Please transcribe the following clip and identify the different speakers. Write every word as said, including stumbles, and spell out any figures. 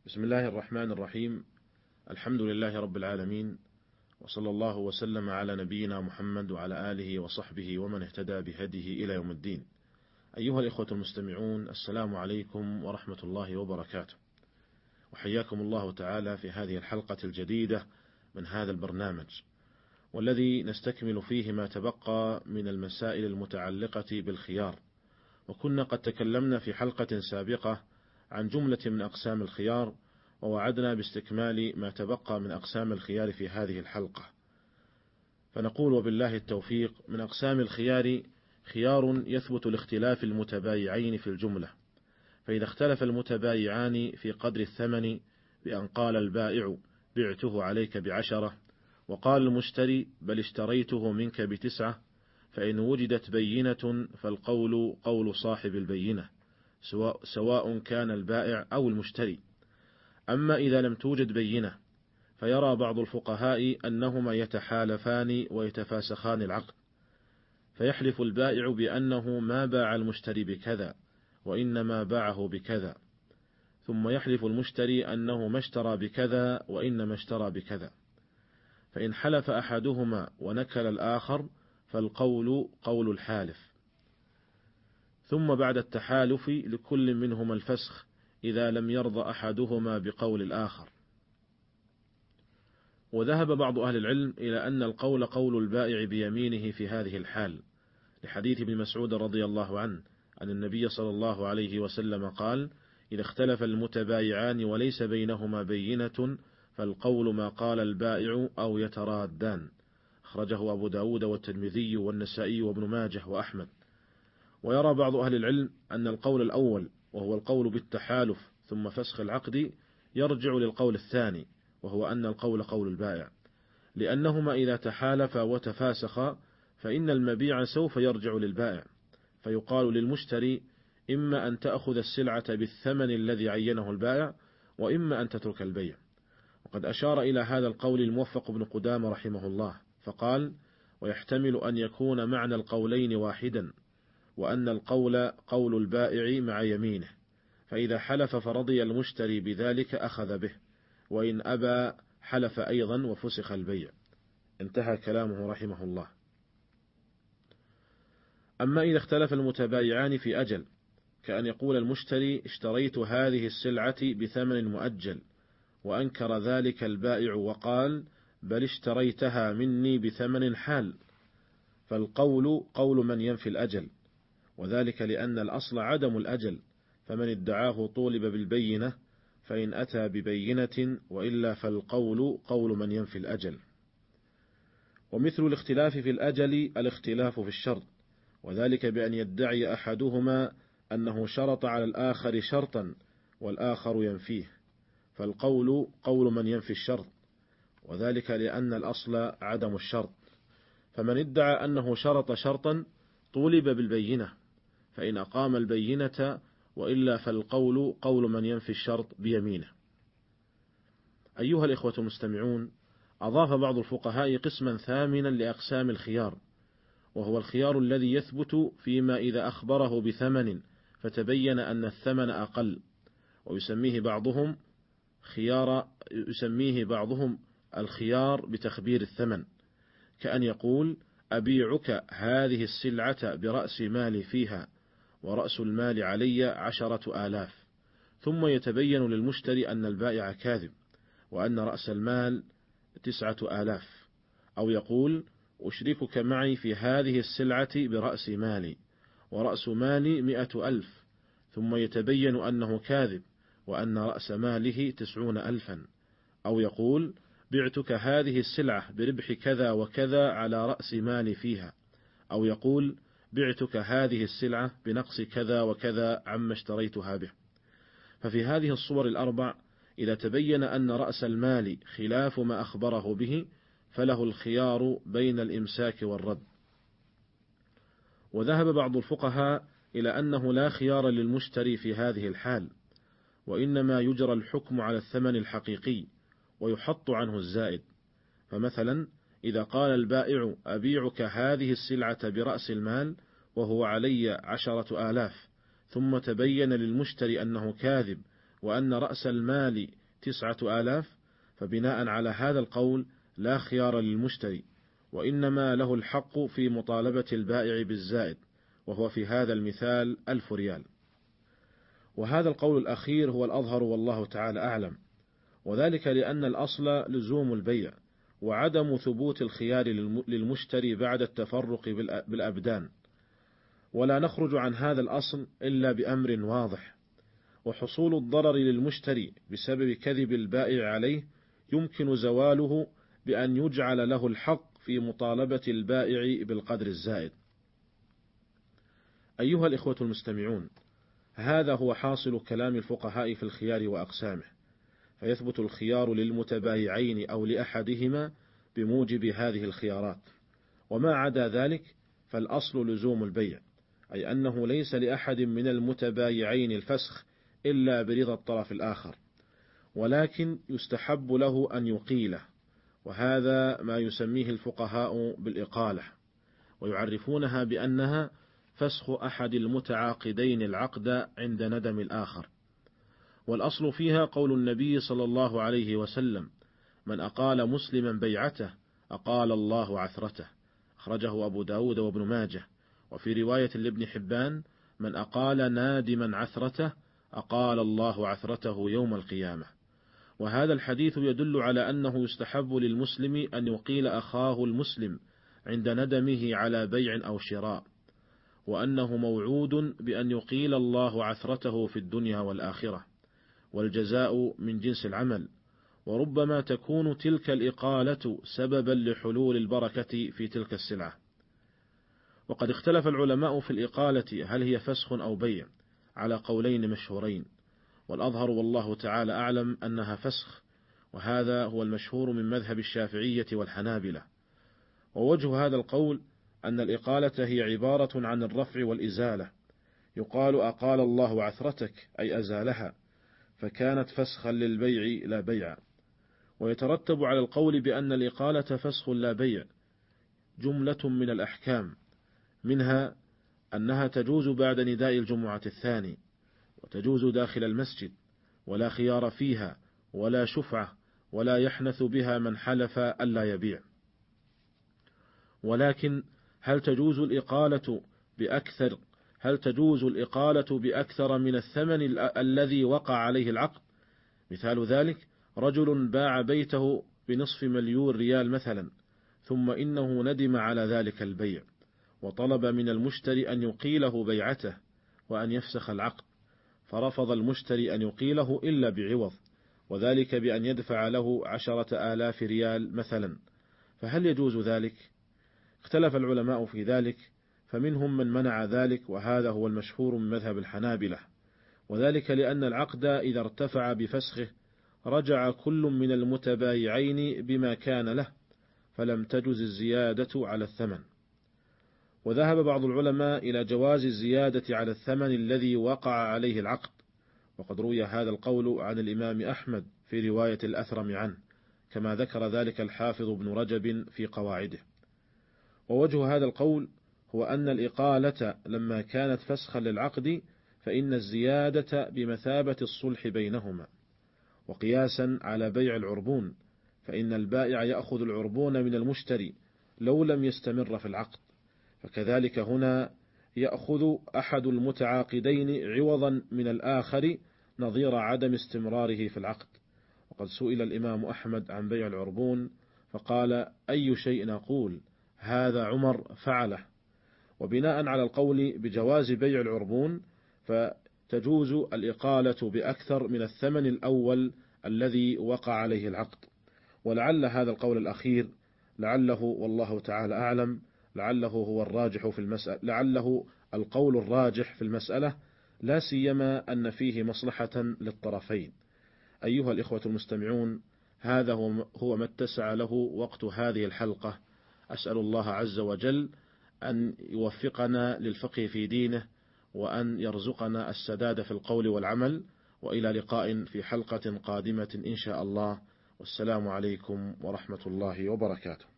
Speaker 1: بسم الله الرحمن الرحيم. الحمد لله رب العالمين، وصلى الله وسلم على نبينا محمد وعلى آله وصحبه ومن اهتدى بهديه إلى يوم الدين. أيها الإخوة المستمعون، السلام عليكم ورحمة الله وبركاته، وحياكم الله تعالى في هذه الحلقة الجديدة من هذا البرنامج، والذي نستكمل فيه ما تبقى من المسائل المتعلقة بالخيار. وكنا قد تكلمنا في حلقة سابقة عن جملة من أقسام الخيار، ووعدنا باستكمال ما تبقى من أقسام الخيار في هذه الحلقة. فنقول وبالله التوفيق: من أقسام الخيار خيار يثبت لاختلاف المتبايعين في الجملة، فإذا اختلف المتبايعان في قدر الثمن بأن قال البائع بعته عليك بعشرة، وقال المشتري بل اشتريته منك بتسعة، فإن وجدت بينة فالقول قول صاحب البينة، سواء, سواء كان البائع أو المشتري. أما إذا لم توجد بينة، فيرى بعض الفقهاء أنهما يتحالفان ويتفاسخان العقد، فيحلف البائع بأنه ما باع المشتري بكذا وإنما باعه بكذا، ثم يحلف المشتري أنه ما اشترى بكذا وإنما اشترى بكذا، فإن حلف أحدهما ونكل الآخر فالقول قول الحالف، ثم بعد التحالف لكل منهما الفسخ إذا لم يرضى أحدهما بقول الآخر. وذهب بعض أهل العلم إلى أن القول قول البائع بيمينه في هذه الحال، لحديث ابن مسعود رضي الله عنه أن النبي صلى الله عليه وسلم قال: إذا اختلف المتبايعان وليس بينهما بينة فالقول ما قال البائع أو يترادان. أخرجه أبو داود والترمذي والنسائي وابن ماجه وأحمد. ويرى بعض أهل العلم أن القول الأول، وهو القول بالتحالف ثم فسخ العقد، يرجع للقول الثاني، وهو أن القول قول البائع، لأنهما إذا تحالفا وتفاسخا فإن المبيع سوف يرجع للبائع، فيقال للمشتري: إما أن تأخذ السلعة بالثمن الذي عينه البائع، وإما أن تترك البيع. وقد أشار إلى هذا القول الموفق بن قدامة رحمه الله فقال: ويحتمل أن يكون معنى القولين واحدا، وأن القول قول البائع مع يمينه، فإذا حلف فرضي المشتري بذلك أخذ به، وإن أبى حلف أيضا وفسخ البيع. انتهى كلامه رحمه الله. أما إذا اختلف المتبايعان في أجل، كأن يقول المشتري اشتريت هذه السلعة بثمن مؤجل، وأنكر ذلك البائع وقال بل اشتريتها مني بثمن حال، فالقول قول من ينفي الأجل، وذلك لأن الأصل عدم الأجل، فمن ادعاه طولب بالبينة، فإن أتى ببينة، وإلا فالقول قول من ينفي الأجل. ومثل الاختلاف في الأجل الاختلاف في الشرط، وذلك بأن يدعي أحدهما أنه شرط على الآخر شرطا والآخر ينفيه، فالقول قول من ينفي الشرط، وذلك لأن الأصل عدم الشرط، فمن ادعى أنه شرط شرطا طولب بالبينة، فإن أقام البينة، وإلا فالقول قول من ينفي الشرط بيمينه. أيها الإخوة المستمعون، أضاف بعض الفقهاء قسما ثامنا لأقسام الخيار، وهو الخيار الذي يثبت فيما إذا أخبره بثمن فتبين أن الثمن أقل، ويسميه بعضهم خيار يسميه بعضهم الخيار بتخبير الثمن، كأن يقول أبيعك هذه السلعة برأس مالي فيها، ورأس المال علي عشرة آلاف، ثم يتبين للمشتري أن البائع كاذب وأن رأس المال تسعة آلاف. أو يقول أشركك معي في هذه السلعة برأس مالي، ورأس مالي مئة ألف، ثم يتبين أنه كاذب وأن رأس ماله تسعون ألفا. أو يقول بعتك هذه السلعة بربح كذا وكذا على رأس مالي فيها، أو يقول بعتك هذه السلعة بنقص كذا وكذا عما اشتريتها به. ففي هذه الصور الأربع إذا تبين أن رأس المال خلاف ما أخبره به، فله الخيار بين الإمساك والرد. وذهب بعض الفقهاء إلى أنه لا خيار للمشتري في هذه الحال، وإنما يجرى الحكم على الثمن الحقيقي ويحط عنه الزائد. فمثلا إذا قال البائع أبيعك هذه السلعة برأس المال وهو علي عشرة آلاف، ثم تبين للمشتري أنه كاذب وأن رأس المال تسعة آلاف، فبناء على هذا القول لا خيار للمشتري، وإنما له الحق في مطالبة البائع بالزائد، وهو في هذا المثال ألف ريال. وهذا القول الأخير هو الأظهر والله تعالى أعلم، وذلك لأن الأصل لزوم البيع وعدم ثبوت الخيار للمشتري بعد التفرق بالأبدان، ولا نخرج عن هذا الأصل إلا بأمر واضح. وحصول الضرر للمشتري بسبب كذب البائع عليه يمكن زواله بأن يجعل له الحق في مطالبة البائع بالقدر الزائد. أيها الإخوة المستمعون، هذا هو حاصل كلام الفقهاء في الخيار وأقسامه، فيثبت الخيار للمتبايعين أو لأحدهما بموجب هذه الخيارات، وما عدا ذلك فالأصل لزوم البيع، أي أنه ليس لأحد من المتبايعين الفسخ إلا برضا الطرف الآخر، ولكن يستحب له أن يقيله، وهذا ما يسميه الفقهاء بالإقالة، ويعرفونها بأنها فسخ أحد المتعاقدين العقد عند ندم الآخر. والأصل فيها قول النبي صلى الله عليه وسلم: من أقال مسلما بيعته أقال الله عثرته، أخرجه أبو داود وابن ماجه. وفي رواية لابن حبان: من أقال نادما عثرته أقال الله عثرته يوم القيامة. وهذا الحديث يدل على أنه يستحب للمسلم أن يقيل أخاه المسلم عند ندمه على بيع أو شراء، وأنه موعود بأن يقيل الله عثرته في الدنيا والآخرة، والجزاء من جنس العمل، وربما تكون تلك الإقالة سببا لحلول البركة في تلك السلعة. وقد اختلف العلماء في الإقالة هل هي فسخ أو بيع على قولين مشهورين، والأظهر والله تعالى أعلم أنها فسخ، وهذا هو المشهور من مذهب الشافعية والحنابلة. ووجه هذا القول أن الإقالة هي عبارة عن الرفع والإزالة، يقال أقال الله عثرتك أي أزالها، فكانت فسخا للبيع لا بيع. ويترتب على القول بأن الإقالة فسخ لا بيع جملة من الأحكام، منها أنها تجوز بعد نداء الجمعة الثاني، وتجوز داخل المسجد، ولا خيار فيها ولا شفعة، ولا يحنث بها من حلف ألا يبيع. ولكن هل تجوز الإقالة بأكثر هل تجوز الإقالة بأكثر من الثمن الذي وقع عليه العقد؟ مثال ذلك: رجل باع بيته بنصف مليون ريال مثلا، ثم إنه ندم على ذلك البيع، وطلب من المشتري أن يقيله بيعته وأن يفسخ العقد، فرفض المشتري أن يقيله إلا بعوض، وذلك بأن يدفع له عشرة آلاف ريال مثلا، فهل يجوز ذلك؟ اختلف العلماء في ذلك، فمنهم من منع ذلك، وهذا هو المشهور من مذهب الحنابلة، وذلك لأن العقد إذا ارتفع بفسخه رجع كل من المتبايعين بما كان له، فلم تجز الزيادة على الثمن. وذهب بعض العلماء إلى جواز الزيادة على الثمن الذي وقع عليه العقد، وقد روي هذا القول عن الإمام أحمد في رواية الأثرم عنه، كما ذكر ذلك الحافظ ابن رجب في قواعده. ووجه هذا القول هو أن الإقالة لما كانت فسخا للعقد فإن الزيادة بمثابة الصلح بينهما، وقياسا على بيع العربون، فإن البائع يأخذ العربون من المشتري لو لم يستمر في العقد، فكذلك هنا يأخذ أحد المتعاقدين عوضا من الآخر نظير عدم استمراره في العقد. وقد سئل الإمام أحمد عن بيع العربون فقال: أي شيء نقول؟ هذا عمر فعله. وبناء على القول بجواز بيع العربون فتجوز الإقالة بأكثر من الثمن الأول الذي وقع عليه العقد. ولعل هذا القول الأخير لعله والله تعالى أعلم لعله هو الراجح في المسألة لعله القول الراجح في المسألة، لا سيما أن فيه مصلحة للطرفين. أيها الإخوة المستمعون، هذا هو ما اتسع له وقت هذه الحلقة. أسأل الله عز وجل أن يوفقنا للفقه في دينه، وأن يرزقنا السداد في القول والعمل، وإلى لقاء في حلقة قادمة إن شاء الله، والسلام عليكم ورحمة الله وبركاته.